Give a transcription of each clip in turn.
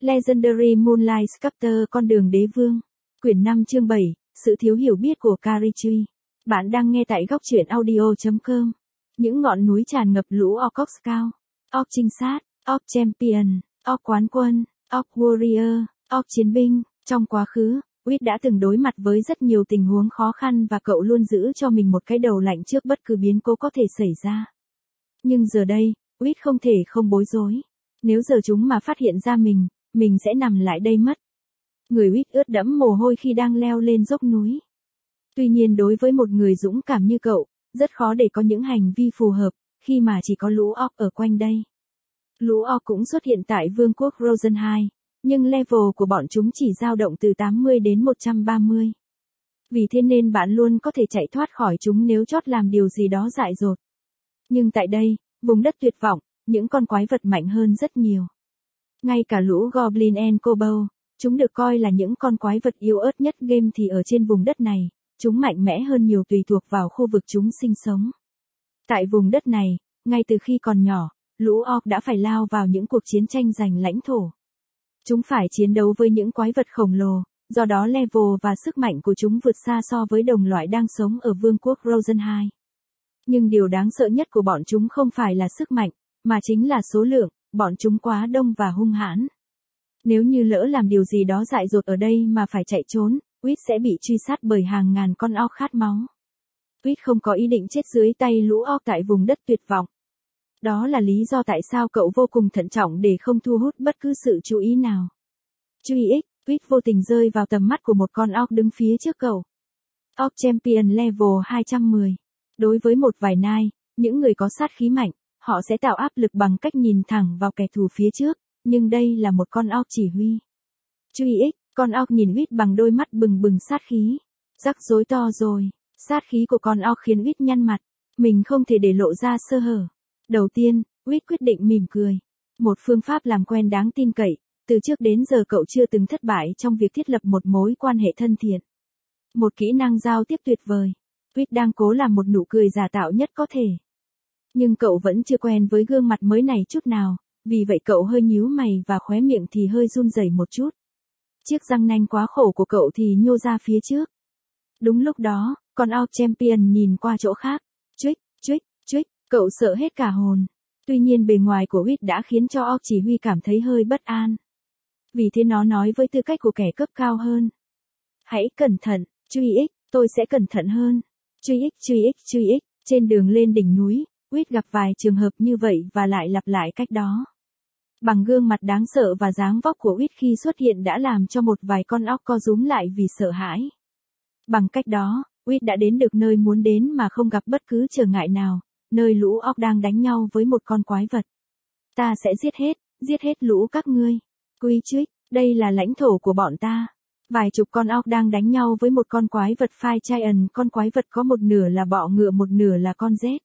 Legendary Moonlight Sculptor con đường đế vương. Quyển 5 chương 7, sự thiếu hiểu biết của Karichi. Bạn đang nghe tại góc truyện audio.com. Những ngọn núi tràn ngập lũ orc scout, orc trinh sát, orc champion, orc quán quân, orc warrior, orc chiến binh. Trong quá khứ, Wit đã từng đối mặt với rất nhiều tình huống khó khăn và cậu luôn giữ cho mình một cái đầu lạnh trước bất cứ biến cố có thể xảy ra. Nhưng giờ đây, Wit không thể không bối rối. Nếu giờ chúng mà phát hiện ra mình sẽ nằm lại đây mất. Người Wit ướt đẫm mồ hôi khi đang leo lên dốc núi. Tuy nhiên đối với một người dũng cảm như cậu, rất khó để có những hành vi phù hợp, khi mà chỉ có lũ orc ở quanh đây. Lũ orc cũng xuất hiện tại vương quốc Rosenheim, nhưng level của bọn chúng chỉ dao động từ 80 đến 130. Vì thế nên bạn luôn có thể chạy thoát khỏi chúng nếu chót làm điều gì đó dại dột. Nhưng tại đây, vùng đất tuyệt vọng, những con quái vật mạnh hơn rất nhiều. Ngay cả lũ Goblin and Kobold, chúng được coi là những con quái vật yếu ớt nhất game thì ở trên vùng đất này, chúng mạnh mẽ hơn nhiều tùy thuộc vào khu vực chúng sinh sống. Tại vùng đất này, ngay từ khi còn nhỏ, lũ orc đã phải lao vào những cuộc chiến tranh giành lãnh thổ. Chúng phải chiến đấu với những quái vật khổng lồ, do đó level và sức mạnh của chúng vượt xa so với đồng loại đang sống ở vương quốc Rosenheim. Nhưng điều đáng sợ nhất của bọn chúng không phải là sức mạnh, mà chính là số lượng, bọn chúng quá đông và hung hãn. Nếu như lỡ làm điều gì đó dại dột ở đây mà phải chạy trốn, Wit sẽ bị truy sát bởi hàng ngàn con orc khát máu. Wit không có ý định chết dưới tay lũ orc tại vùng đất tuyệt vọng. Đó là lý do tại sao cậu vô cùng thận trọng để không thu hút bất cứ sự chú ý nào. Truy ích, Wit vô tình rơi vào tầm mắt của một con orc đứng phía trước cậu. Orc Champion level 210. Đối với một vài nai, những người có sát khí mạnh, họ sẽ tạo áp lực bằng cách nhìn thẳng vào kẻ thù phía trước, nhưng đây là một con orc chỉ huy. Truy ích, con orc nhìn Wit bằng đôi mắt bừng bừng sát khí. Rắc rối to rồi, sát khí của con orc khiến Wit nhăn mặt, mình không thể để lộ ra sơ hở. Đầu tiên, Wit quyết định mỉm cười. Một phương pháp làm quen đáng tin cậy, từ trước đến giờ cậu chưa từng thất bại trong việc thiết lập một mối quan hệ thân thiện. Một kỹ năng giao tiếp tuyệt vời. Wit đang cố làm một nụ cười giả tạo nhất có thể. Nhưng cậu vẫn chưa quen với gương mặt mới này chút nào, vì vậy cậu hơi nhíu mày và khóe miệng thì hơi run rẩy một chút. Chiếc răng nanh quá khổ của cậu thì nhô ra phía trước. Đúng lúc đó, con orc champion nhìn qua chỗ khác. Chuích, cậu sợ hết cả hồn. Tuy nhiên bề ngoài của Wit đã khiến cho orc chỉ huy cảm thấy hơi bất an. Vì thế nó nói với tư cách của kẻ cấp cao hơn. Hãy cẩn thận, truy ích, tôi sẽ cẩn thận hơn. Truy ích. Trên đường lên đỉnh núi, Wit gặp vài trường hợp như vậy và lại lặp lại cách đó. Bằng gương mặt đáng sợ và dáng vóc của Wit khi xuất hiện đã làm cho một vài con orc co rúm lại vì sợ hãi. Bằng cách đó, Wit đã đến được nơi muốn đến mà không gặp bất cứ trở ngại nào, nơi lũ orc đang đánh nhau với một con quái vật. Ta sẽ giết hết lũ các ngươi. Quy trích, đây là lãnh thổ của bọn ta. Vài chục con orc đang đánh nhau với một con quái vật Fire Giant, con quái vật có một nửa là bọ ngựa một nửa là con rết.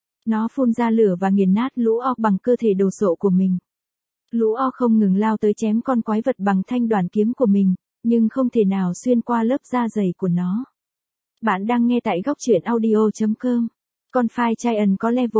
Nó phun ra lửa và nghiền nát lũ orc bằng cơ thể đồ sộ của mình. Lũ orc không ngừng lao tới chém con quái vật bằng thanh đoản kiếm của mình, nhưng không thể nào xuyên qua lớp da dày của nó. Bạn đang nghe tại góc truyện audio.com. Con Fire Giant có level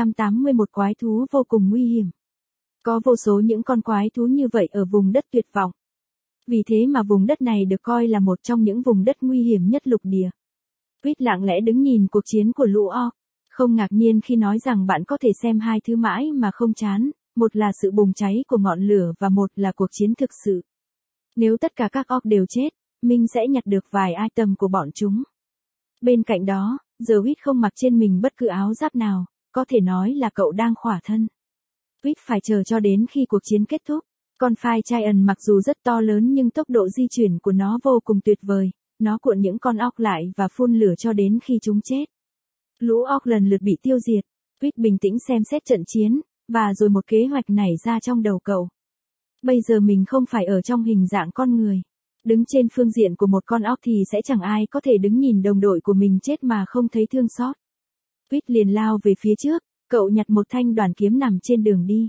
281 quái thú vô cùng nguy hiểm. Có vô số những con quái thú như vậy ở vùng đất tuyệt vọng. Vì thế mà vùng đất này được coi là một trong những vùng đất nguy hiểm nhất lục địa. Wit lặng lẽ đứng nhìn cuộc chiến của lũ orc. Không ngạc nhiên khi nói rằng bạn có thể xem hai thứ mãi mà không chán, một là sự bùng cháy của ngọn lửa và một là cuộc chiến thực sự. Nếu tất cả các orc đều chết, mình sẽ nhặt được vài item của bọn chúng. Bên cạnh đó, giờ Wit không mặc trên mình bất cứ áo giáp nào, có thể nói là cậu đang khỏa thân. Wit phải chờ cho đến khi cuộc chiến kết thúc. Con Fire Giant mặc dù rất to lớn nhưng tốc độ di chuyển của nó vô cùng tuyệt vời, nó cuộn những con orc lại và phun lửa cho đến khi chúng chết. Lũ orc lần lượt bị tiêu diệt. Wit bình tĩnh xem xét trận chiến, và rồi một kế hoạch nảy ra trong đầu cậu. Bây giờ mình không phải ở trong hình dạng con người. Đứng trên phương diện của một con orc thì sẽ chẳng ai có thể đứng nhìn đồng đội của mình chết mà không thấy thương xót. Wit liền lao về phía trước, cậu nhặt một thanh đoản kiếm nằm trên đường đi.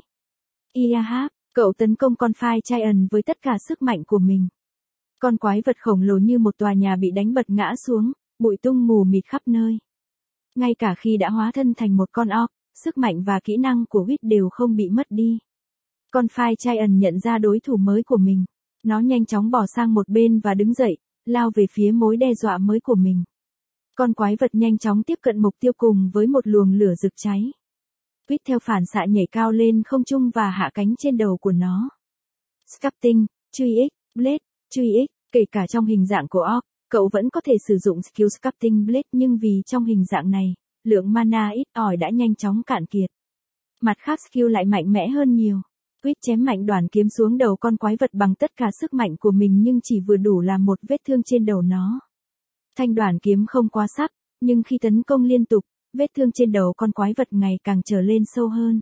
Iahap, cậu tấn công con Fire Giant với tất cả sức mạnh của mình. Con quái vật khổng lồ như một tòa nhà bị đánh bật ngã xuống, bụi tung mù mịt khắp nơi. Ngay cả khi đã hóa thân thành một con orc, sức mạnh và kỹ năng của Wit đều không bị mất đi. Con phai Giant nhận ra đối thủ mới của mình. Nó nhanh chóng bỏ sang một bên và đứng dậy, lao về phía mối đe dọa mới của mình. Con quái vật nhanh chóng tiếp cận mục tiêu cùng với một luồng lửa rực cháy. Quýt theo phản xạ nhảy cao lên không trung và hạ cánh trên đầu của nó. Sculpting, truy X, Blade, truy X, kể cả trong hình dạng của Orc, cậu vẫn có thể sử dụng skill Sculpting Blade nhưng vì trong hình dạng này, lượng mana ít ỏi đã nhanh chóng cạn kiệt. Mặt khác skill lại mạnh mẽ hơn nhiều. Quýt chém mạnh đoàn kiếm xuống đầu con quái vật bằng tất cả sức mạnh của mình nhưng chỉ vừa đủ làm một vết thương trên đầu nó. Thanh đoàn kiếm không quá sắc, nhưng khi tấn công liên tục, vết thương trên đầu con quái vật ngày càng trở lên sâu hơn.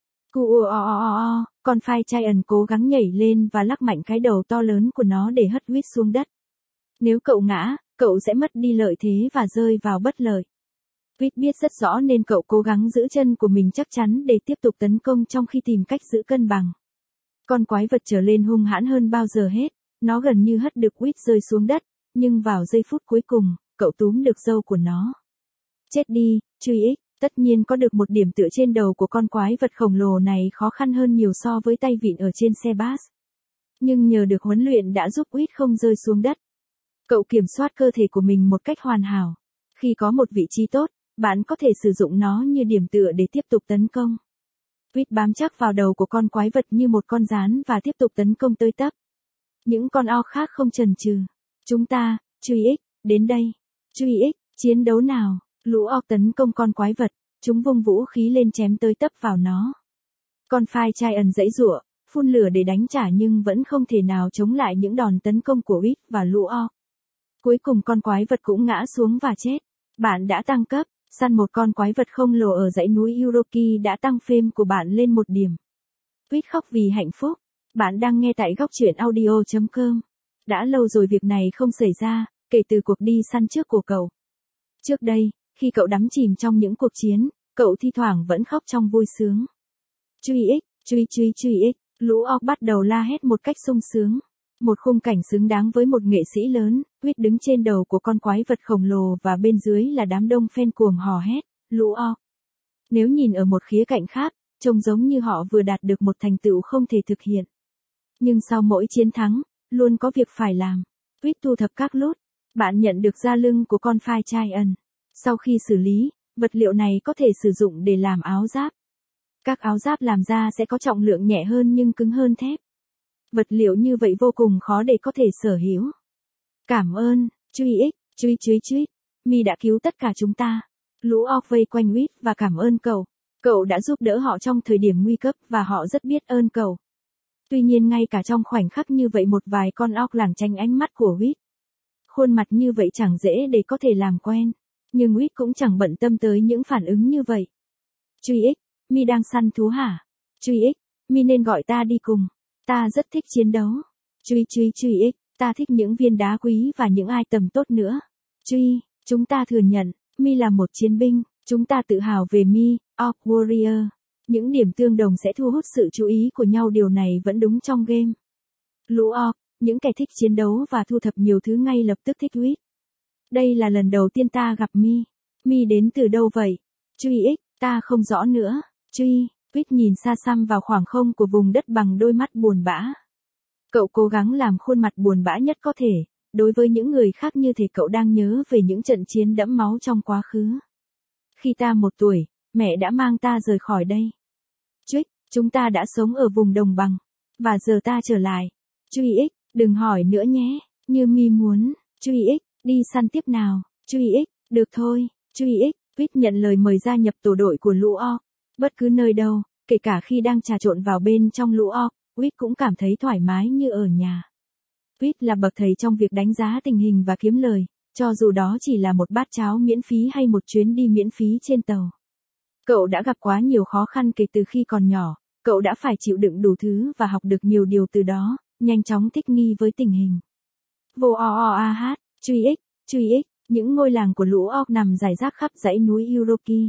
Con phai Giant cố gắng nhảy lên và lắc mạnh cái đầu to lớn của nó để hất Quýt xuống đất. Nếu cậu ngã, cậu sẽ mất đi lợi thế và rơi vào bất lợi. Quýt biết rất rõ nên cậu cố gắng giữ chân của mình chắc chắn để tiếp tục tấn công trong khi tìm cách giữ cân bằng. Con quái vật trở lên hung hãn hơn bao giờ hết, nó gần như hất được Quýt rơi xuống đất, nhưng vào giây phút cuối cùng, cậu túm được râu của nó. Chết đi, truy X, tất nhiên có được một điểm tựa trên đầu của con quái vật khổng lồ này khó khăn hơn nhiều so với tay vịn ở trên xe bus. Nhưng nhờ được huấn luyện đã giúp Quýt không rơi xuống đất. Cậu kiểm soát cơ thể của mình một cách hoàn hảo. Khi có một vị trí tốt, bạn có thể sử dụng nó như điểm tựa để tiếp tục tấn công. Quýt bám chắc vào đầu của con quái vật như một con gián và tiếp tục tấn công tới tấp. Những con Orc khác không chần chừ. Chúng ta, truy X, đến đây. Truy X, chiến đấu nào. Lũ Orc tấn công con quái vật, chúng vung vũ khí lên chém tới tấp vào nó. Con phai Giant giãy giụa, phun lửa để đánh trả nhưng vẫn không thể nào chống lại những đòn tấn công của Quýt và lũ Orc. Cuối cùng con quái vật cũng ngã xuống và chết. Bạn đã tăng cấp, săn một con quái vật khổng lồ ở dãy núi Uroki đã tăng fame của bạn lên 1 điểm. Quýt khóc vì hạnh phúc. Bạn đang nghe tại góc truyện audio.com. Đã lâu rồi việc này không xảy ra, kể từ cuộc đi săn trước của cậu. Trước đây, khi cậu đắm chìm trong những cuộc chiến, cậu thi thoảng vẫn khóc trong vui sướng. Truy X, truy X, lũ Orc bắt đầu la hét một cách sung sướng. Một khung cảnh xứng đáng với một nghệ sĩ lớn, Quýt đứng trên đầu của con quái vật khổng lồ và bên dưới là đám đông fan cuồng hò hét, lũ Orc. Nếu nhìn ở một khía cạnh khác, trông giống như họ vừa đạt được một thành tựu không thể thực hiện. Nhưng sau mỗi chiến thắng, luôn có việc phải làm. Quýt thu thập các loot. Bạn nhận được da lưng của con phai Giant. Sau khi xử lý, vật liệu này có thể sử dụng để làm áo giáp. Các áo giáp làm ra sẽ có trọng lượng nhẹ hơn nhưng cứng hơn thép. Vật liệu như vậy vô cùng khó để có thể sở hữu. Cảm ơn, truy X, truy. Mi đã cứu tất cả chúng ta. Lũ Orc vây quanh Quýt và cảm ơn cậu. Cậu đã giúp đỡ họ trong thời điểm nguy cấp và họ rất biết ơn cậu. Tuy nhiên ngay cả trong khoảnh khắc như vậy một vài con Orc lảng tránh ánh mắt của Quýt. Khuôn mặt như vậy chẳng dễ để có thể làm quen. Nhưng Quýt cũng chẳng bận tâm tới những phản ứng như vậy. Truy X, Mi đang săn thú hả? Truy X, Mi nên gọi ta đi cùng. Ta rất thích chiến đấu. Truy X, ta thích những viên đá quý và những item tốt nữa. Truy, chúng ta thừa nhận, Mi là một chiến binh, chúng ta tự hào về Mi, Orc Warrior. Những điểm tương đồng sẽ thu hút sự chú ý của nhau, điều này vẫn đúng trong game. Lũ Orc, những kẻ thích chiến đấu và thu thập nhiều thứ ngay lập tức thích Quýt. Đây là lần đầu tiên ta gặp Mi. Mi đến từ đâu vậy? Truy X, ta không rõ nữa. Truy, Quýt nhìn xa xăm vào khoảng không của vùng đất bằng đôi mắt buồn bã. Cậu cố gắng làm khuôn mặt buồn bã nhất có thể, đối với những người khác như thể cậu đang nhớ về những trận chiến đẫm máu trong quá khứ. Khi ta 1 tuổi, mẹ đã mang ta rời khỏi đây. Truy, chúng ta đã sống ở vùng đồng bằng. Và giờ ta trở lại. Truy X, đừng hỏi nữa nhé, như Mi muốn. Truy X, đi săn tiếp nào. Truy X, được thôi. Truy X, Quýt nhận lời mời gia nhập tổ đội của lũ Orc. Bất cứ nơi đâu, kể cả khi đang trà trộn vào bên trong lũ Orc, Quýt cũng cảm thấy thoải mái như ở nhà. Quýt là bậc thầy trong việc đánh giá tình hình và kiếm lời, cho dù đó chỉ là một bát cháo miễn phí hay một chuyến đi miễn phí trên tàu. Cậu đã gặp quá nhiều khó khăn kể từ khi còn nhỏ, cậu đã phải chịu đựng đủ thứ và học được nhiều điều từ đó, nhanh chóng thích nghi với tình hình. Vô OOAH, truy X, những ngôi làng của lũ Orc nằm rải rác khắp dãy núi Uroki.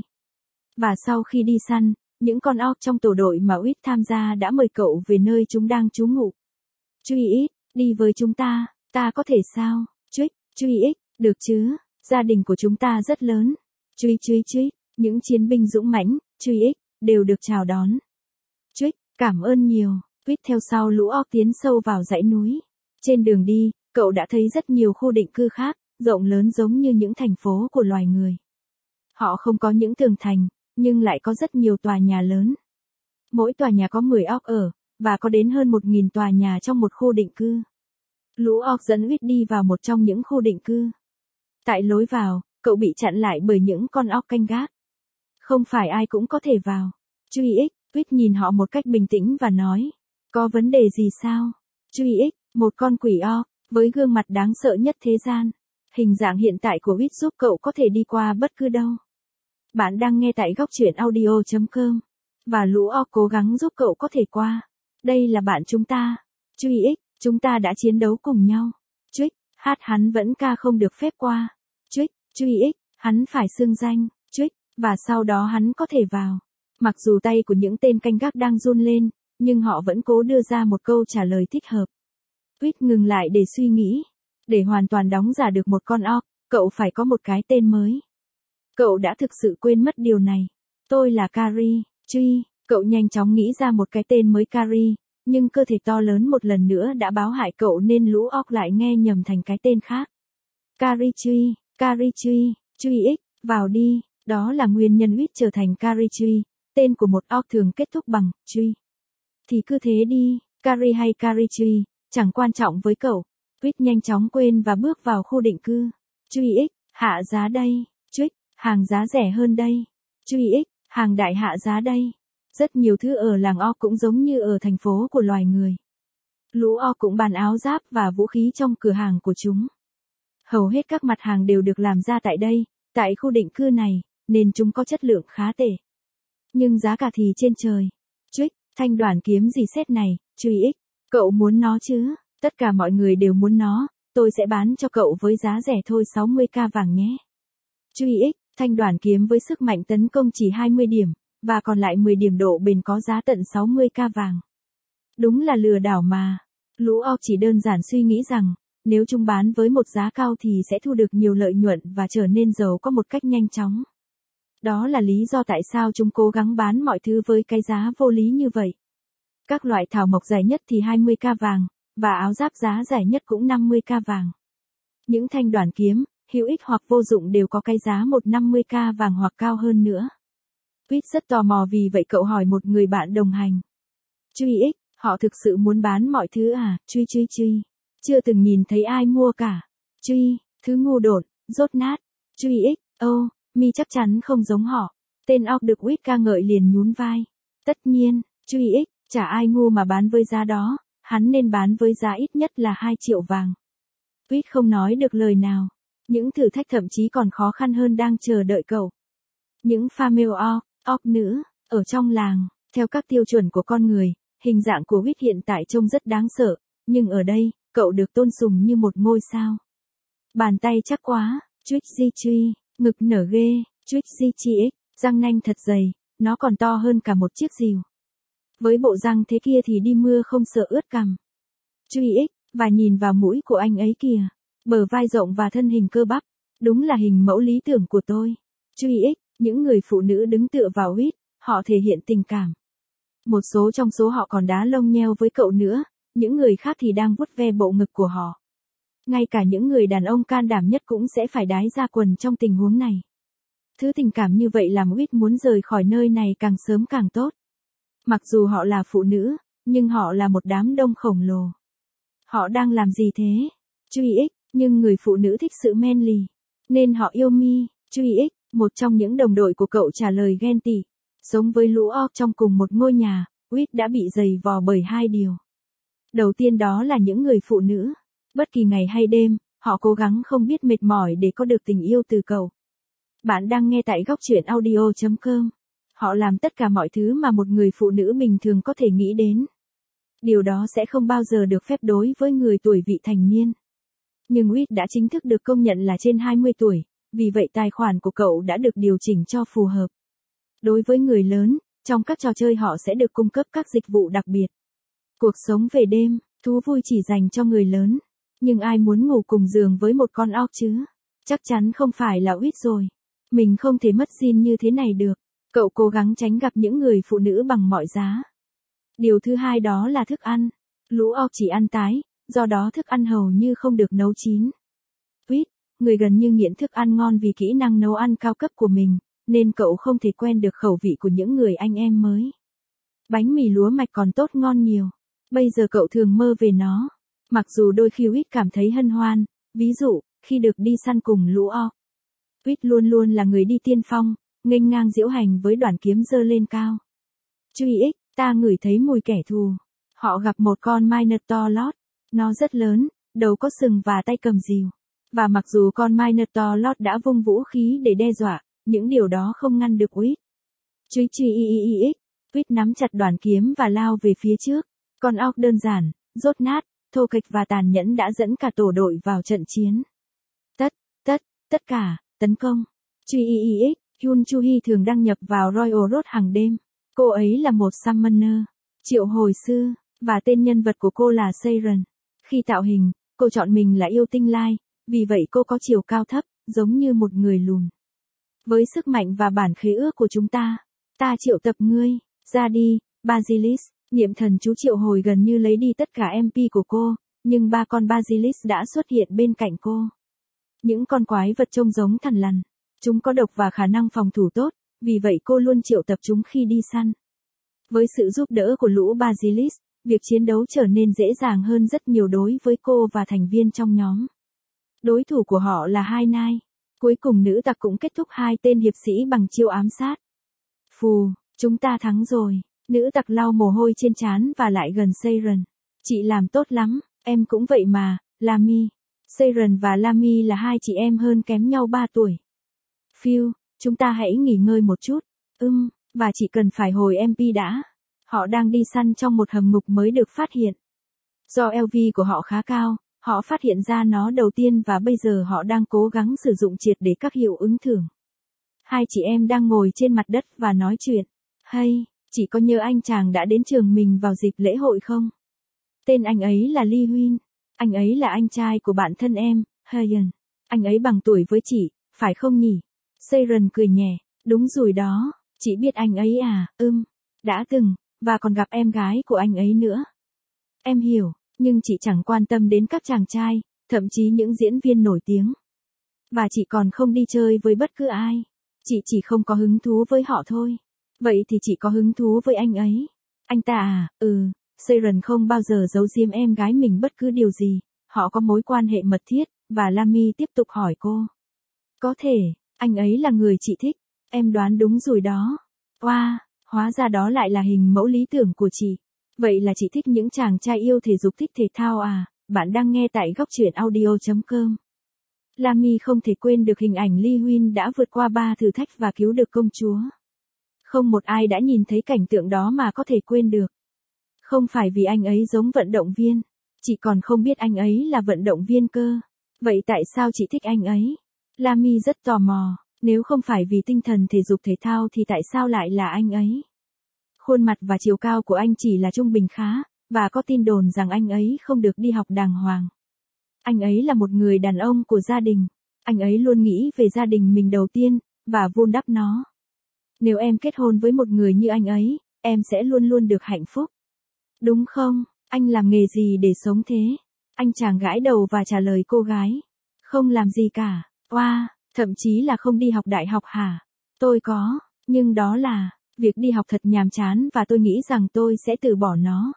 Và sau khi đi săn, những con Orc trong tổ đội mà Quýt tham gia đã mời cậu về nơi chúng đang trú ngụ. Truy X, đi với chúng ta có thể sao? Truy X, được chứ, gia đình của chúng ta rất lớn. Truy, những chiến binh dũng mãnh, Truy X, đều được chào đón. Truy, cảm ơn nhiều. Quýt theo sau lũ óc tiến sâu vào dãy núi. Trên đường đi, cậu đã thấy rất nhiều khu định cư khác, rộng lớn giống như những thành phố của loài người. Họ không có những tường thành, nhưng lại có rất nhiều tòa nhà lớn. Mỗi tòa nhà có 10 óc ở, và có đến hơn 1.000 tòa nhà trong một khu định cư. Lũ óc dẫn Quýt đi vào một trong những khu định cư. Tại lối vào, cậu bị chặn lại bởi những con óc canh gác. Không phải ai cũng có thể vào. Truy ích, Quýt nhìn họ một cách bình tĩnh và nói. Có vấn đề gì sao? Truy ích, một con quỷ óc, với gương mặt đáng sợ nhất thế gian. Hình dạng hiện tại của Quýt giúp cậu có thể đi qua bất cứ đâu. Bạn đang nghe tại góc truyện audio.com. Và lũ óc cố gắng giúp cậu có thể qua. Đây là bạn chúng ta. Truy ích, chúng ta đã chiến đấu cùng nhau. Truy, hắn vẫn ca không được phép qua. Truy ích, hắn phải xưng danh. Truy, và sau đó hắn có thể vào. Mặc dù tay của những tên canh gác đang run lên, nhưng họ vẫn cố đưa ra một câu trả lời thích hợp. Quýt ngừng lại để suy nghĩ. Để hoàn toàn đóng giả được một con óc, cậu phải có một cái tên mới. Cậu đã thực sự quên mất điều này. Tôi là Carrie. Truy, cậu nhanh chóng nghĩ ra một cái tên mới Carrie, nhưng cơ thể to lớn một lần nữa đã báo hại cậu nên lũ óc lại nghe nhầm thành cái tên khác. Carrie Truy ích, vào đi, đó là nguyên nhân Quýt trở thành Carrie Truy, tên của một óc thường kết thúc bằng Truy. Thì cứ thế đi, Carrie hay Carrie Truy, chẳng quan trọng với cậu. Quýt nhanh chóng quên và bước vào khu định cư. Truy ích, hạ giá đây. Truy, hàng giá rẻ hơn đây. Truy ích, hàng đại hạ giá đây. Rất nhiều thứ ở làng óc cũng giống như ở thành phố của loài người. Lũ óc cũng bán áo giáp và vũ khí trong cửa hàng của chúng. Hầu hết các mặt hàng đều được làm ra tại đây, tại khu định cư này, nên chúng có chất lượng khá tệ. Nhưng giá cả thì trên trời. Truy, thanh đoản kiếm gì xét này, Truy ích, cậu muốn nó chứ? Tất cả mọi người đều muốn nó, tôi sẽ bán cho cậu với giá rẻ thôi 60k vàng nhé. Truy ích, thanh đoản kiếm với sức mạnh tấn công chỉ 20 điểm, và còn lại 10 điểm độ bền có giá tận 60k vàng. Đúng là lừa đảo mà. Lũ óc chỉ đơn giản suy nghĩ rằng, nếu chúng bán với một giá cao thì sẽ thu được nhiều lợi nhuận và trở nên giàu có một cách nhanh chóng. Đó là lý do tại sao chúng cố gắng bán mọi thứ với cái giá vô lý như vậy. Các loại thảo mộc rẻ nhất thì 20k vàng, và áo giáp giá rẻ nhất cũng 50k vàng. Những thanh đoản kiếm, hữu ích hoặc vô dụng đều có cái giá 150k vàng hoặc cao hơn nữa. Quýt rất tò mò vì vậy cậu hỏi một người bạn đồng hành. Truy ích, họ thực sự muốn bán mọi thứ à? Truy, chưa từng nhìn thấy ai mua cả. Truy, thứ ngu đột, dốt nát. Truy ích, mi chắc chắn không giống họ. Tên óc được Quýt ca ngợi liền nhún vai. Tất nhiên, Truy ích, chả ai ngu mà bán với giá đó, hắn nên bán với giá ít nhất là 2 triệu vàng. Quýt không nói được lời nào. Những thử thách thậm chí còn khó khăn hơn đang chờ đợi cậu. Những female óc nữ, ở trong làng, theo các tiêu chuẩn của con người, hình dạng của Quýt hiện tại trông rất đáng sợ, nhưng ở đây, cậu được tôn sùng như một ngôi sao. Bàn tay chắc quá, Truy, ngực nở ghê, Truy, răng nanh thật dày, nó còn to hơn cả một chiếc rìu. Với bộ răng thế kia thì đi mưa không sợ ướt cằm. Truy ích, và nhìn vào mũi của anh ấy kìa, bờ vai rộng và thân hình cơ bắp, đúng là hình mẫu lý tưởng của tôi. Truy ích, những người phụ nữ đứng tựa vào Quýt, họ thể hiện tình cảm. Một số trong số họ còn đá lông nheo với cậu nữa, những người khác thì đang vuốt ve bộ ngực của họ. Ngay cả những người đàn ông can đảm nhất cũng sẽ phải đái ra quần trong tình huống này. Thứ tình cảm như vậy làm Quýt muốn rời khỏi nơi này càng sớm càng tốt. Mặc dù họ là phụ nữ, nhưng họ là một đám đông khổng lồ. Họ đang làm gì thế? Truy ích, nhưng người phụ nữ thích sự manly, nên họ yêu mi. Truy ích, một trong những đồng đội của cậu trả lời ghen tị. Sống với lũ óc trong cùng một ngôi nhà, Quýt đã bị giày vò bởi hai điều. Đầu tiên đó là những người phụ nữ. Bất kỳ ngày hay đêm, họ cố gắng không biết mệt mỏi để có được tình yêu từ cậu. Bạn đang nghe tại góc truyện audio.com. Họ làm tất cả mọi thứ mà một người phụ nữ bình thường có thể nghĩ đến. Điều đó sẽ không bao giờ được phép đối với người tuổi vị thành niên. Nhưng Quýt đã chính thức được công nhận là trên 20 tuổi, vì vậy tài khoản của cậu đã được điều chỉnh cho phù hợp. Đối với người lớn, trong các trò chơi họ sẽ được cung cấp các dịch vụ đặc biệt. Cuộc sống về đêm, thú vui chỉ dành cho người lớn. Nhưng ai muốn ngủ cùng giường với một con óc chứ? Chắc chắn không phải là Quýt rồi. Mình không thể mất Jin như thế này được. Cậu cố gắng tránh gặp những người phụ nữ bằng mọi giá. Điều thứ hai đó là thức ăn. Lũ ọc chỉ ăn tái, do đó thức ăn hầu như không được nấu chín. Tweet, người gần như nghiện thức ăn ngon vì kỹ năng nấu ăn cao cấp của mình, nên cậu không thể quen được khẩu vị của những người anh em mới. Bánh mì lúa mạch còn tốt ngon nhiều. Bây giờ cậu thường mơ về nó. Mặc dù đôi khi Tweet cảm thấy hân hoan, ví dụ, khi được đi săn cùng lũ ọc. Tweet luôn luôn là người đi tiên phong, nghênh ngang diễu hành với đoàn kiếm giơ lên cao. Truy ích, ta ngửi thấy mùi kẻ thù. Họ gặp một con Minotaur lót. Nó rất lớn, đầu có sừng và tay cầm rìu. Và mặc dù con Minotaur lót đã vung vũ khí để đe dọa, những điều đó không ngăn được Tweet. Truy Tweet nắm chặt đoàn kiếm và lao về phía trước. Con óc đơn giản, dốt nát, thô kệch và tàn nhẫn đã dẫn cả tổ đội vào trận chiến. Tất cả, tấn công. Truy Hyun Chu-hee thường đăng nhập vào Royal Road hàng đêm. Cô ấy là một summoner, triệu hồi sư, và tên nhân vật của cô là Siren. Khi tạo hình, cô chọn mình là yêu tinh lai, vì vậy cô có chiều cao thấp, giống như một người lùn. Với sức mạnh và bản khế ước của chúng ta triệu tập ngươi, ra đi, Basilisk. Niệm thần chú triệu hồi gần như lấy đi tất cả MP của cô, nhưng 3 con Basilisk đã xuất hiện bên cạnh cô. Những con quái vật trông giống thằn lằn. Chúng có độc và khả năng phòng thủ tốt, vì vậy cô luôn triệu tập chúng khi đi săn. Với sự giúp đỡ của lũ Basilisk, việc chiến đấu trở nên dễ dàng hơn rất nhiều đối với cô và thành viên trong nhóm. Đối thủ của họ là hai nai. Cuối cùng nữ tặc cũng kết thúc 2 tên hiệp sĩ bằng chiêu ám sát. Phù, chúng ta thắng rồi. Nữ tặc lau mồ hôi trên trán và lại gần Siren. Chị làm tốt lắm, em cũng vậy mà, Lamy. Siren và Lamy là 2 chị em hơn kém nhau 3 tuổi. Phil, chúng ta hãy nghỉ ngơi một chút. Và chỉ cần phải hồi MP đã. Họ đang đi săn trong một hầm ngục mới được phát hiện. Do LV của họ khá cao, họ phát hiện ra nó đầu tiên và bây giờ họ đang cố gắng sử dụng triệt để các hiệu ứng thưởng. 2 chị em đang ngồi trên mặt đất và nói chuyện. Hay, chị có nhớ anh chàng đã đến trường mình vào dịp lễ hội không? Tên anh ấy là Lee Huynh. Anh ấy là anh trai của bạn thân em, Hayan. Anh ấy bằng tuổi với chị, phải không nhỉ? Siren cười nhẹ. Đúng rồi đó, chị biết anh ấy à? Đã từng, và còn gặp em gái của anh ấy nữa. Em hiểu, nhưng chị chẳng quan tâm đến các chàng trai, thậm chí những diễn viên nổi tiếng. Và chị còn không đi chơi với bất cứ ai. Chị chỉ không có hứng thú với họ thôi. Vậy thì chị có hứng thú với anh ấy. Anh ta à? Siren không bao giờ giấu giếm em gái mình bất cứ điều gì. Họ có mối quan hệ mật thiết, và Lamy tiếp tục hỏi cô. Có thể, anh ấy là người chị thích. Em đoán đúng rồi đó. Wow, hóa ra đó lại là hình mẫu lý tưởng của chị. Vậy là chị thích những chàng trai yêu thể dục thích thể thao à? Bạn đang nghe tại góc truyện audio.com. Lamy không thể quên được hình ảnh Lee Huynh đã vượt qua 3 thử thách và cứu được công chúa. Không một ai đã nhìn thấy cảnh tượng đó mà có thể quên được. Không phải vì anh ấy giống vận động viên. Chị còn không biết anh ấy là vận động viên cơ. Vậy tại sao chị thích anh ấy? Lamy rất tò mò. Nếu không phải vì tinh thần thể dục thể thao thì tại sao lại là anh ấy? Khuôn mặt và chiều cao của anh chỉ là trung bình khá, và có tin đồn rằng anh ấy không được đi học đàng hoàng. Anh ấy là một người đàn ông của gia đình. Anh ấy luôn nghĩ về gia đình mình đầu tiên, và vun đắp nó. Nếu em kết hôn với một người như anh ấy, em sẽ luôn luôn được hạnh phúc. Đúng không? Anh làm nghề gì để sống thế? Anh chàng gãi đầu và trả lời cô gái. Không làm gì cả. Thậm chí là không đi học đại học hả? Tôi có, nhưng đó là, việc đi học thật nhàm chán và tôi nghĩ rằng tôi sẽ từ bỏ nó.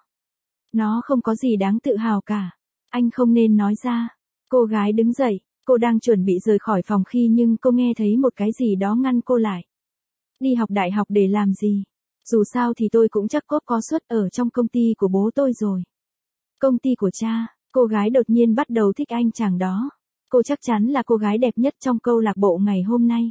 Nó không có gì đáng tự hào cả. Anh không nên nói ra. Cô gái đứng dậy, cô đang chuẩn bị rời khỏi phòng nhưng cô nghe thấy một cái gì đó ngăn cô lại. Đi học đại học để làm gì? Dù sao thì tôi cũng chắc có suất ở trong công ty của bố tôi rồi. Công ty của cha, cô gái đột nhiên bắt đầu thích anh chàng đó. Cô chắc chắn là cô gái đẹp nhất trong câu lạc bộ ngày hôm nay.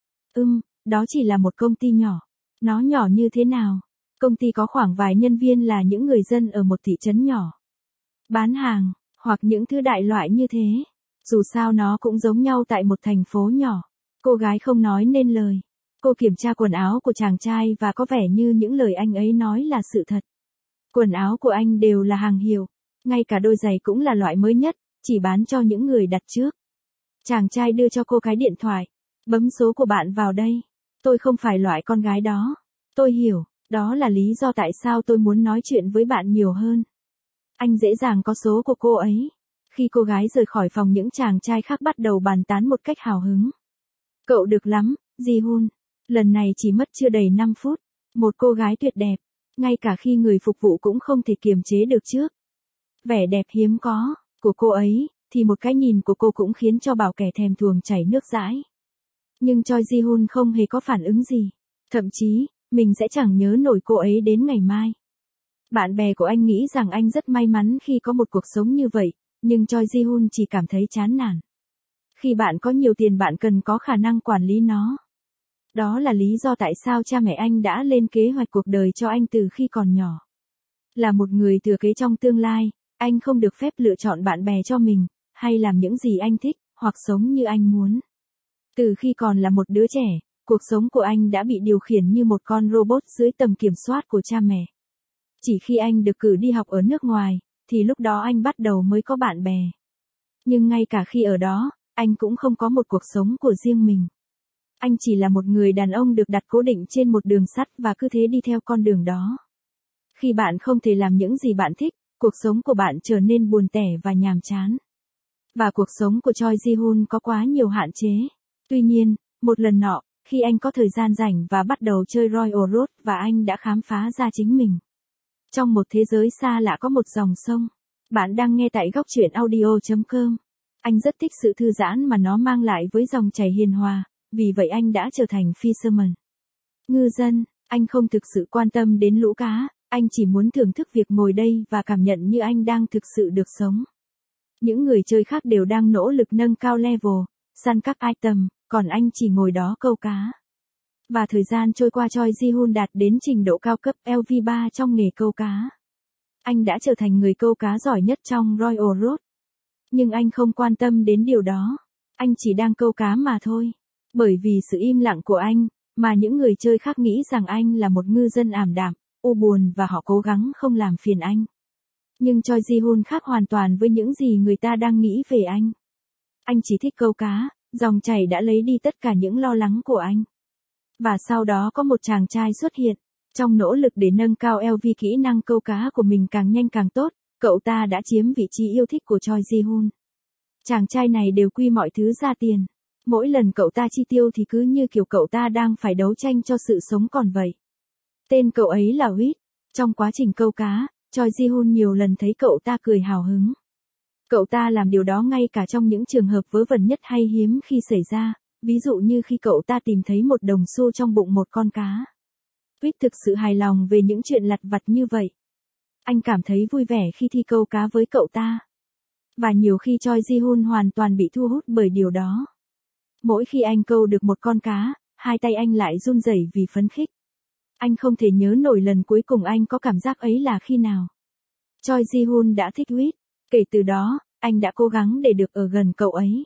Đó chỉ là một công ty nhỏ. Nó nhỏ như thế nào? Công ty có khoảng vài nhân viên là những người dân ở một thị trấn nhỏ. Bán hàng, hoặc những thứ đại loại như thế. Dù sao nó cũng giống nhau tại một thành phố nhỏ. Cô gái không nói nên lời. Cô kiểm tra quần áo của chàng trai và có vẻ như những lời anh ấy nói là sự thật. Quần áo của anh đều là hàng hiệu. Ngay cả đôi giày cũng là loại mới nhất, chỉ bán cho những người đặt trước. Chàng trai đưa cho cô cái điện thoại. Bấm số của bạn vào đây. Tôi không phải loại con gái đó. Tôi hiểu, Đó là lý do tại sao tôi muốn nói chuyện với bạn nhiều hơn. Anh dễ dàng có số của cô ấy. Khi cô gái rời khỏi phòng, những chàng trai khác bắt đầu bàn tán một cách hào hứng. Cậu được lắm, Ji-hun. Lần này chỉ mất chưa đầy 5 phút. Một cô gái tuyệt đẹp. Ngay cả khi người phục vụ cũng không thể kiềm chế được trước vẻ đẹp hiếm có của cô ấy, thì một cái nhìn của cô cũng khiến cho bảo kẻ thèm thuồng chảy nước dãi. Nhưng Choi Ji-hun không hề có phản ứng gì. Thậm chí, mình sẽ chẳng nhớ nổi cô ấy đến ngày mai. Bạn bè của anh nghĩ rằng anh rất may mắn khi có một cuộc sống như vậy, nhưng Choi Ji-hun chỉ cảm thấy chán nản. Khi bạn có nhiều tiền, bạn cần có khả năng quản lý nó. Đó là lý do tại sao cha mẹ anh đã lên kế hoạch cuộc đời cho anh từ khi còn nhỏ. Là một người thừa kế trong tương lai, anh không được phép lựa chọn bạn bè cho mình, hay làm những gì anh thích, hoặc sống như anh muốn. Từ khi còn là một đứa trẻ, cuộc sống của anh đã bị điều khiển như một con robot dưới tầm kiểm soát của cha mẹ. Chỉ khi anh được cử đi học ở nước ngoài, thì lúc đó anh bắt đầu mới có bạn bè. Nhưng ngay cả khi ở đó, anh cũng không có một cuộc sống của riêng mình. Anh chỉ là một người đàn ông được đặt cố định trên một đường sắt và cứ thế đi theo con đường đó. Khi bạn không thể làm những gì bạn thích, cuộc sống của bạn trở nên buồn tẻ và nhàm chán. Và cuộc sống của Choi Ji-hun có quá nhiều hạn chế. Tuy nhiên, một lần nọ, khi anh có thời gian rảnh và bắt đầu chơi Royal Road, và anh đã khám phá ra chính mình. Trong một thế giới xa lạ có một dòng sông. Bạn đang nghe tại góc truyện audio.com. Anh rất thích sự thư giãn mà nó mang lại với dòng chảy hiền hòa, vì vậy anh đã trở thành fisherman. Ngư dân, anh không thực sự quan tâm đến lũ cá, anh chỉ muốn thưởng thức việc ngồi đây và cảm nhận như anh đang thực sự được sống. Những người chơi khác đều đang nỗ lực nâng cao level, săn các item, còn anh chỉ ngồi đó câu cá. Và thời gian trôi qua, Choi Ji-hun đạt đến trình độ cao cấp LV3 trong nghề câu cá. Anh đã trở thành người câu cá giỏi nhất trong Royal Road. Nhưng anh không quan tâm đến điều đó. Anh chỉ đang câu cá mà thôi. Bởi vì sự im lặng của anh, mà những người chơi khác nghĩ rằng anh là một ngư dân ảm đạm, u buồn, và họ cố gắng không làm phiền anh. Nhưng Choi Ji-hun khác hoàn toàn với những gì người ta đang nghĩ về anh. Anh chỉ thích câu cá, dòng chảy đã lấy đi tất cả những lo lắng của anh. Và sau đó có một chàng trai xuất hiện. Trong nỗ lực để nâng cao LV, kỹ năng câu cá của mình càng nhanh càng tốt, cậu ta đã chiếm vị trí yêu thích của Choi Ji-hun. Chàng trai này đều quy mọi thứ ra tiền. Mỗi lần cậu ta chi tiêu thì cứ như kiểu cậu ta đang phải đấu tranh cho sự sống còn vậy. Tên cậu ấy là Huit. Trong quá trình câu cá, Choi Ji-hun nhiều lần thấy cậu ta cười hào hứng. Cậu ta làm điều đó ngay cả trong những trường hợp vớ vẩn nhất hay hiếm khi xảy ra, ví dụ như khi cậu ta tìm thấy một đồng xu trong bụng một con cá. Huit thực sự hài lòng về những chuyện lặt vặt như vậy. Anh cảm thấy vui vẻ khi thi câu cá với cậu ta. Và nhiều khi Choi Ji-hun hoàn toàn bị thu hút bởi điều đó. Mỗi khi anh câu được một con cá, hai tay anh lại run rẩy vì phấn khích. Anh không thể nhớ nổi lần cuối cùng anh có cảm giác ấy là khi nào. Choi Ji-hun đã thích Huit. Kể từ đó, anh đã cố gắng để được ở gần cậu ấy.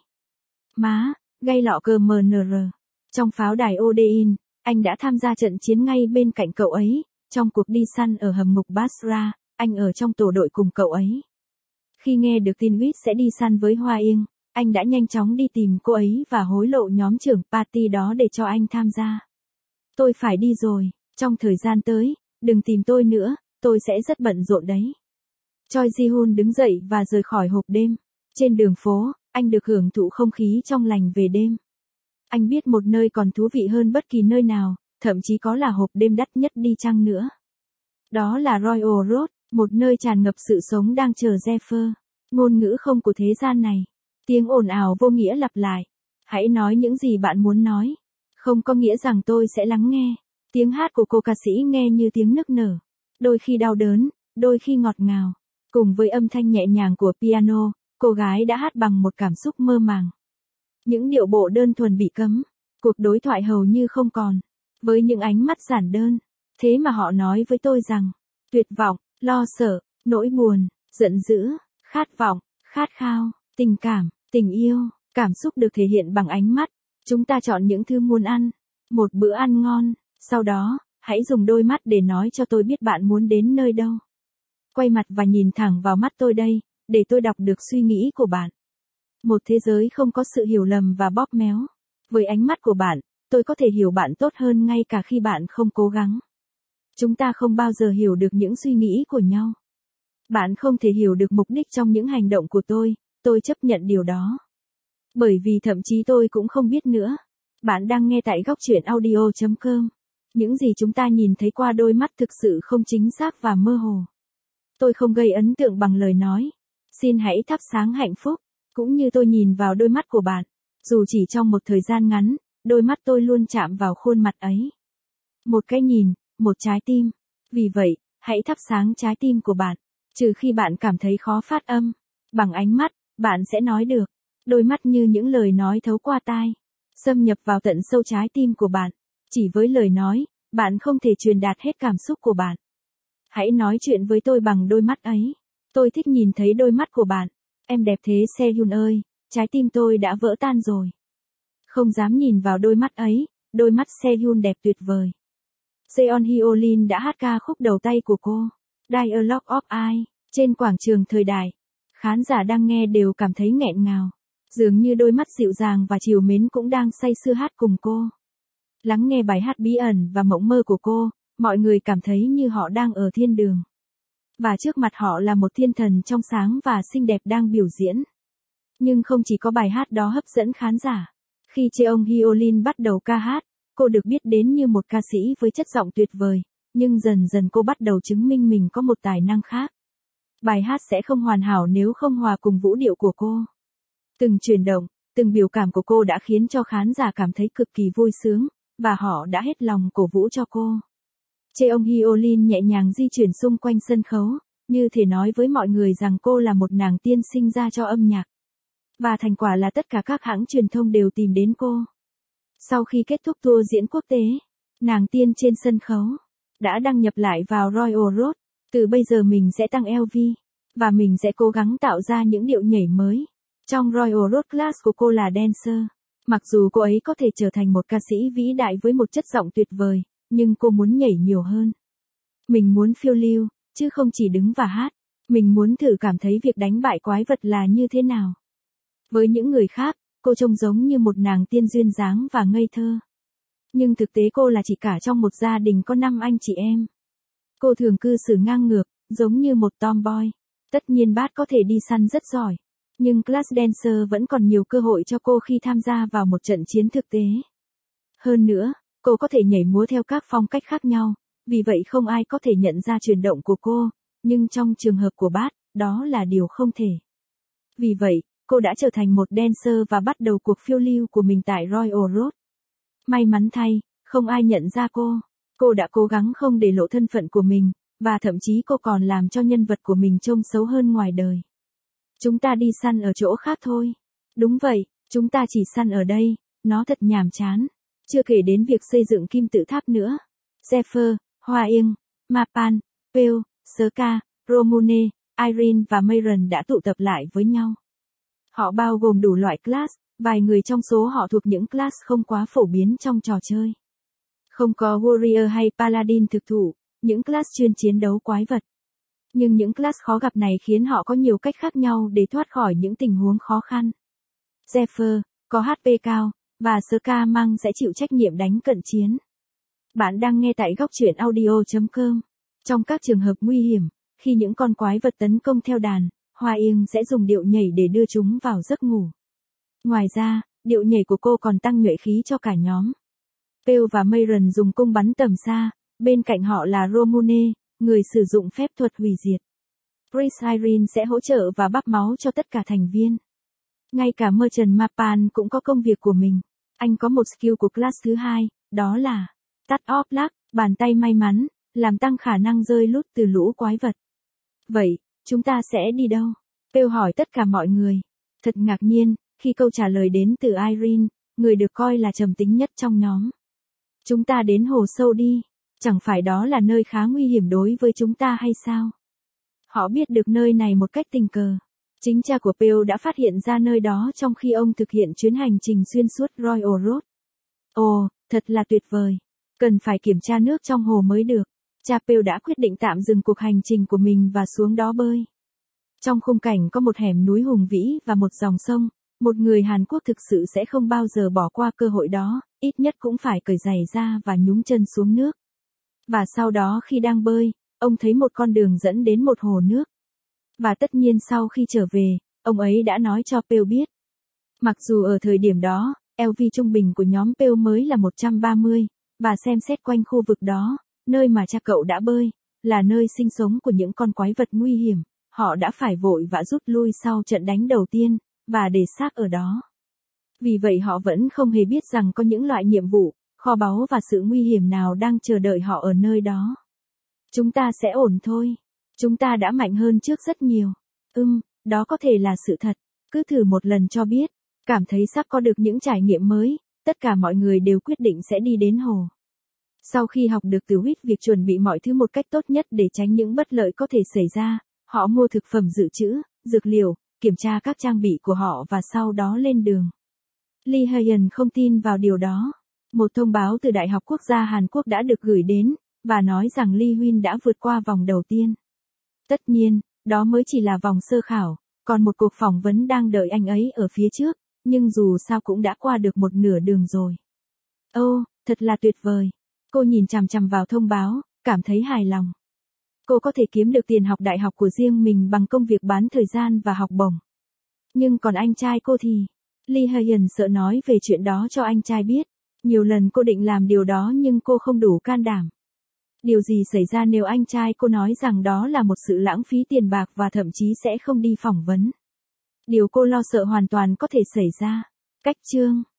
Má, gây lọ cờ MNR. Trong pháo đài Odein, anh đã tham gia trận chiến ngay bên cạnh cậu ấy. Trong cuộc đi săn ở hầm ngục Basra, anh ở trong tổ đội cùng cậu ấy. Khi nghe được tin Huit sẽ đi săn với Hoa Yên, anh đã nhanh chóng đi tìm cô ấy và hối lộ nhóm trưởng party đó để cho anh tham gia. Tôi phải đi rồi, trong thời gian tới, đừng tìm tôi nữa, tôi sẽ rất bận rộn đấy. Choi Ji-hun đứng dậy và rời khỏi hộp đêm. Trên đường phố, anh được hưởng thụ không khí trong lành về đêm. Anh biết một nơi còn thú vị hơn bất kỳ nơi nào, thậm chí có là hộp đêm đắt nhất đi chăng nữa. Đó là Royal Road, một nơi tràn ngập sự sống đang chờ Zephyr. Ngôn ngữ không của thế gian này. Tiếng ồn ào vô nghĩa lặp lại. Hãy nói những gì bạn muốn nói. Không có nghĩa rằng tôi sẽ lắng nghe. Tiếng hát của cô ca sĩ nghe như tiếng nức nở. Đôi khi đau đớn, đôi khi ngọt ngào. Cùng với âm thanh nhẹ nhàng của piano, cô gái đã hát bằng một cảm xúc mơ màng. Những điệu bộ đơn thuần bị cấm. Cuộc đối thoại hầu như không còn. Với những ánh mắt giản đơn. Thế mà họ nói với tôi rằng, tuyệt vọng, lo sợ, nỗi buồn, giận dữ, khát vọng, khát khao, tình cảm, tình yêu, cảm xúc được thể hiện bằng ánh mắt. Chúng ta chọn những thứ muốn ăn. Một bữa ăn ngon. Sau đó, hãy dùng đôi mắt để nói cho tôi biết bạn muốn đến nơi đâu. Quay mặt và nhìn thẳng vào mắt tôi đây, để tôi đọc được suy nghĩ của bạn. Một thế giới không có sự hiểu lầm và bóp méo. Với ánh mắt của bạn, tôi có thể hiểu bạn tốt hơn ngay cả khi bạn không cố gắng. Chúng ta không bao giờ hiểu được những suy nghĩ của nhau. Bạn không thể hiểu được mục đích trong những hành động của tôi chấp nhận điều đó. Bởi vì thậm chí tôi cũng không biết nữa. Bạn đang nghe tại góc chuyện audio.com. Những gì chúng ta nhìn thấy qua đôi mắt thực sự không chính xác và mơ hồ. Tôi không gây ấn tượng bằng lời nói. Xin hãy thắp sáng hạnh phúc, cũng như tôi nhìn vào đôi mắt của bạn. Dù chỉ trong một thời gian ngắn, đôi mắt tôi luôn chạm vào khuôn mặt ấy. Một cái nhìn, một trái tim. Vì vậy, hãy thắp sáng trái tim của bạn. Trừ khi bạn cảm thấy khó phát âm. Bằng ánh mắt, bạn sẽ nói được. Đôi mắt như những lời nói thấu qua tai. Xâm nhập vào tận sâu trái tim của bạn. Chỉ với lời nói, bạn không thể truyền đạt hết cảm xúc của bạn. Hãy nói chuyện với tôi bằng đôi mắt ấy. Tôi thích nhìn thấy đôi mắt của bạn. Em đẹp thế Sehun ơi, trái tim tôi đã vỡ tan rồi. Không dám nhìn vào đôi mắt ấy, đôi mắt Sehun đẹp tuyệt vời. Jeon Hyo-lin đã hát ca khúc đầu tay của cô, Dialogue of Eye, trên quảng trường thời đại. Khán giả đang nghe đều cảm thấy nghẹn ngào. Dường như đôi mắt dịu dàng và trìu mến cũng đang say sưa hát cùng cô. Lắng nghe bài hát bí ẩn và mộng mơ của cô, mọi người cảm thấy như họ đang ở thiên đường. Và trước mặt họ là một thiên thần trong sáng và xinh đẹp đang biểu diễn. Nhưng không chỉ có bài hát đó hấp dẫn khán giả. Khi Jeong Hyo-lin bắt đầu ca hát, cô được biết đến như một ca sĩ với chất giọng tuyệt vời, nhưng dần dần cô bắt đầu chứng minh mình có một tài năng khác. Bài hát sẽ không hoàn hảo nếu không hòa cùng vũ điệu của cô. Từng chuyển động, từng biểu cảm của cô đã khiến cho khán giả cảm thấy cực kỳ vui sướng, và họ đã hết lòng cổ vũ cho cô. Jeong Hyo-lin nhẹ nhàng di chuyển xung quanh sân khấu, như thể nói với mọi người rằng cô là một nàng tiên sinh ra cho âm nhạc. Và thành quả là tất cả các hãng truyền thông đều tìm đến cô. Sau khi kết thúc tour diễn quốc tế, nàng tiên trên sân khấu đã đăng nhập lại vào Royal Road. Từ bây giờ mình sẽ tăng LV, và mình sẽ cố gắng tạo ra những điệu nhảy mới. Trong Royal Road Class của cô là dancer. Mặc dù cô ấy có thể trở thành một ca sĩ vĩ đại với một chất giọng tuyệt vời, nhưng cô muốn nhảy nhiều hơn. Mình muốn phiêu lưu, chứ không chỉ đứng và hát. Mình muốn thử cảm thấy việc đánh bại quái vật là như thế nào. Với những người khác, cô trông giống như một nàng tiên duyên dáng và ngây thơ. Nhưng thực tế cô là chị cả trong một gia đình có 5 anh chị em. Cô thường cư xử ngang ngược, giống như một tomboy. Tất nhiên Bát có thể đi săn rất giỏi. Nhưng Class Dancer vẫn còn nhiều cơ hội cho cô khi tham gia vào một trận chiến thực tế. Hơn nữa, cô có thể nhảy múa theo các phong cách khác nhau, vì vậy không ai có thể nhận ra chuyển động của cô, nhưng trong trường hợp của Bát, đó là điều không thể. Vì vậy, cô đã trở thành một dancer và bắt đầu cuộc phiêu lưu của mình tại Royal Road. May mắn thay, không ai nhận ra cô. Cô đã cố gắng không để lộ thân phận của mình, và thậm chí cô còn làm cho nhân vật của mình trông xấu hơn ngoài đời. Chúng ta đi săn ở chỗ khác thôi. Đúng vậy, chúng ta chỉ săn ở đây, nó thật nhàm chán. Chưa kể đến việc xây dựng kim tự tháp nữa. Zephyr, Hoa Yên, Mapan, Pale, Serka, Romune, Irene và Mayron đã tụ tập lại với nhau. Họ bao gồm đủ loại class, vài người trong số họ thuộc những class không quá phổ biến trong trò chơi. Không có Warrior hay Paladin thực thụ, những class chuyên chiến đấu quái vật. Nhưng những class khó gặp này khiến họ có nhiều cách khác nhau để thoát khỏi những tình huống khó khăn. Zephyr, có HP cao, và Serka Mang sẽ chịu trách nhiệm đánh cận chiến. Bạn đang nghe tại góc chuyện audio.com. Trong các trường hợp nguy hiểm, khi những con quái vật tấn công theo đàn, Hoa Yên sẽ dùng điệu nhảy để đưa chúng vào giấc ngủ. Ngoài ra, điệu nhảy của cô còn tăng nhuệ khí cho cả nhóm. Pale và Mayron dùng cung bắn tầm xa, bên cạnh họ là Romune, người sử dụng phép thuật hủy diệt. Prince Irene sẽ hỗ trợ và bắp máu cho tất cả thành viên. Ngay cả Merchant Mapan cũng có công việc của mình. Anh có một skill của class thứ hai, đó là Touch of Luck, bàn tay may mắn, làm tăng khả năng rơi lút từ lũ quái vật. Vậy, chúng ta sẽ đi đâu? Pale hỏi tất cả mọi người. Thật ngạc nhiên, khi câu trả lời đến từ Irene, người được coi là trầm tính nhất trong nhóm. Chúng ta đến hồ sâu đi. Chẳng phải đó là nơi khá nguy hiểm đối với chúng ta hay sao? Họ biết được nơi này một cách tình cờ. Chính cha của Pale đã phát hiện ra nơi đó trong khi ông thực hiện chuyến hành trình xuyên suốt Royal Road. Ồ, thật là tuyệt vời. Cần phải kiểm tra nước trong hồ mới được. Cha Pale đã quyết định tạm dừng cuộc hành trình của mình và xuống đó bơi. Trong khung cảnh có một hẻm núi hùng vĩ và một dòng sông, một người Hàn Quốc thực sự sẽ không bao giờ bỏ qua cơ hội đó, ít nhất cũng phải cởi giày ra và nhúng chân xuống nước. Và sau đó khi đang bơi, ông thấy một con đường dẫn đến một hồ nước. Và tất nhiên sau khi trở về, ông ấy đã nói cho Pew biết. Mặc dù ở thời điểm đó, LV trung bình của nhóm Pew mới là 130, và xem xét quanh khu vực đó, nơi mà cha cậu đã bơi, là nơi sinh sống của những con quái vật nguy hiểm, họ đã phải vội vã rút lui sau trận đánh đầu tiên, và để xác ở đó. Vì vậy họ vẫn không hề biết rằng có những loại nhiệm vụ, kho báu và sự nguy hiểm nào đang chờ đợi họ ở nơi đó. Chúng ta sẽ ổn thôi. Chúng ta đã mạnh hơn trước rất nhiều. Đó có thể là sự thật. Cứ thử một lần cho biết. Cảm thấy sắp có được những trải nghiệm mới, tất cả mọi người đều quyết định sẽ đi đến hồ. Sau khi học được từ Whit việc chuẩn bị mọi thứ một cách tốt nhất để tránh những bất lợi có thể xảy ra, họ mua thực phẩm dự trữ, dược liệu, kiểm tra các trang bị của họ và sau đó lên đường. Lee Hayen không tin vào điều đó. Một thông báo từ Đại học Quốc gia Hàn Quốc đã được gửi đến, và nói rằng Lee Huynh đã vượt qua vòng đầu tiên. Tất nhiên, đó mới chỉ là vòng sơ khảo, còn một cuộc phỏng vấn đang đợi anh ấy ở phía trước, nhưng dù sao cũng đã qua được một nửa đường rồi. Thật là tuyệt vời. Cô nhìn chằm chằm vào thông báo, cảm thấy hài lòng. Cô có thể kiếm được tiền học đại học của riêng mình bằng công việc bán thời gian và học bổng. Nhưng còn anh trai cô thì... Lee Hayen sợ nói về chuyện đó cho anh trai biết. Nhiều lần cô định làm điều đó nhưng cô không đủ can đảm. Điều gì xảy ra nếu anh trai cô nói rằng đó là một sự lãng phí tiền bạc và thậm chí sẽ không đi phỏng vấn? Điều cô lo sợ hoàn toàn có thể xảy ra. Cách chương